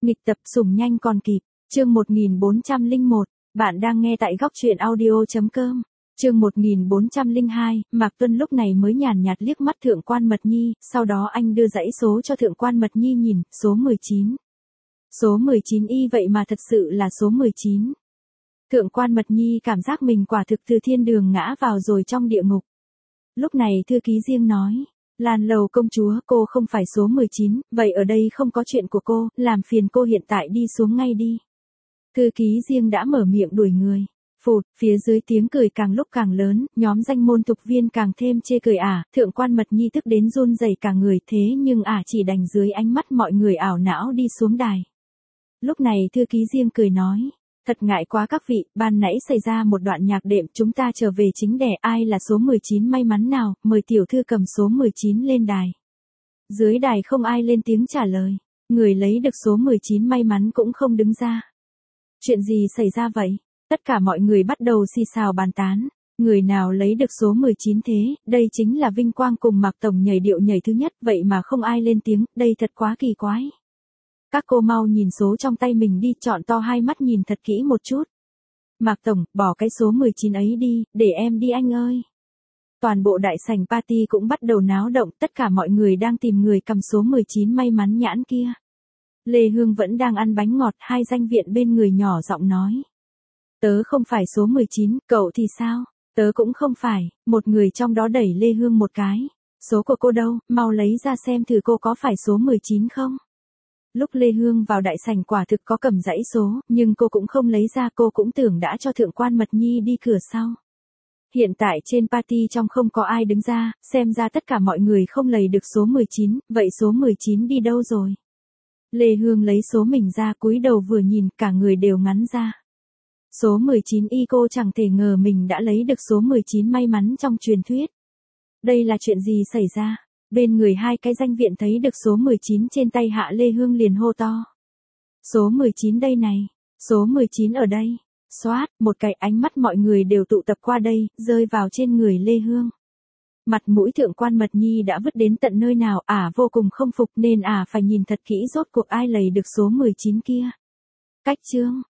Nghịch tập sủng nhanh còn kịp. Chương 1401. Bạn đang nghe tại góc truyện audio.com. Chương 1402. Mạc Tuân lúc này mới nhàn nhạt liếc mắt Thượng quan Mật Nhi, sau đó anh đưa dãy số cho Thượng quan Mật Nhi nhìn, số 19. Số 19 y vậy mà thật sự là số 19. Thượng quan Mật Nhi cảm giác mình quả thực từ thiên đường ngã vào rồi trong địa ngục. Lúc này thư ký riêng nói, Lan Lầu công chúa, cô không phải số 19, vậy ở đây không có chuyện của cô, làm phiền cô hiện tại đi xuống ngay đi. Thư ký riêng đã mở miệng đuổi người. Phụt, phía dưới tiếng cười càng lúc càng lớn, nhóm danh môn tục viên càng thêm chê cười Thượng quan Mật Nhi tức đến run rẩy cả người, thế nhưng chỉ đành dưới ánh mắt mọi người ảo não đi xuống đài. Lúc này thư ký riêng cười nói, thật ngại quá các vị, ban nãy xảy ra một đoạn nhạc đệm, chúng ta trở về chính đề, ai là số 19 may mắn nào, mời tiểu thư cầm số 19 lên đài. Dưới đài không ai lên tiếng trả lời, người lấy được số 19 may mắn cũng không đứng ra. Chuyện gì xảy ra vậy? Tất cả mọi người bắt đầu xì xào bàn tán, người nào lấy được số 19 thế, đây chính là vinh quang cùng Mạc Tổng nhảy điệu nhảy thứ nhất, vậy mà không ai lên tiếng, đây thật quá kỳ quái. Các cô mau nhìn số trong tay mình đi, trọn to hai mắt nhìn thật kỹ một chút. Mạc Tổng, bỏ cái số 19 ấy đi, để em đi anh ơi. Toàn bộ đại sảnh party cũng bắt đầu náo động, tất cả mọi người đang tìm người cầm số 19 may mắn nhãn kia. Lê Hương vẫn đang ăn bánh ngọt, hai danh viện bên người nhỏ giọng nói. Tớ không phải số 19, cậu thì sao? Tớ cũng không phải, một người trong đó đẩy Lê Hương một cái. Số của cô đâu, mau lấy ra xem thử cô có phải số 19 không? Lúc Lê Hương vào đại sảnh quả thực có cầm dãy số, nhưng cô cũng không lấy ra, cô cũng tưởng đã cho Thượng quan Mật Nhi đi cửa sau. Hiện tại trên party trong không có ai đứng ra, xem ra tất cả mọi người không lấy được số 19, vậy số 19 đi đâu rồi? Lê Hương lấy số mình ra, cúi đầu vừa nhìn, cả người đều ngắn ra. Số 19 y, cô chẳng thể ngờ mình đã lấy được số 19 may mắn trong truyền thuyết. Đây là chuyện gì xảy ra? Bên người hai cái danh viện thấy được số 19 trên tay Hạ Lê Hương liền hô to. Số 19 đây này, số 19 ở đây. Xoát, một cái ánh mắt mọi người đều tụ tập qua đây, rơi vào trên người Lê Hương. Mặt mũi Thượng quan Mật Nhi đã vứt đến tận nơi nào, vô cùng không phục nên phải nhìn thật kỹ rốt cuộc ai lấy được số 19 kia. Cách chương.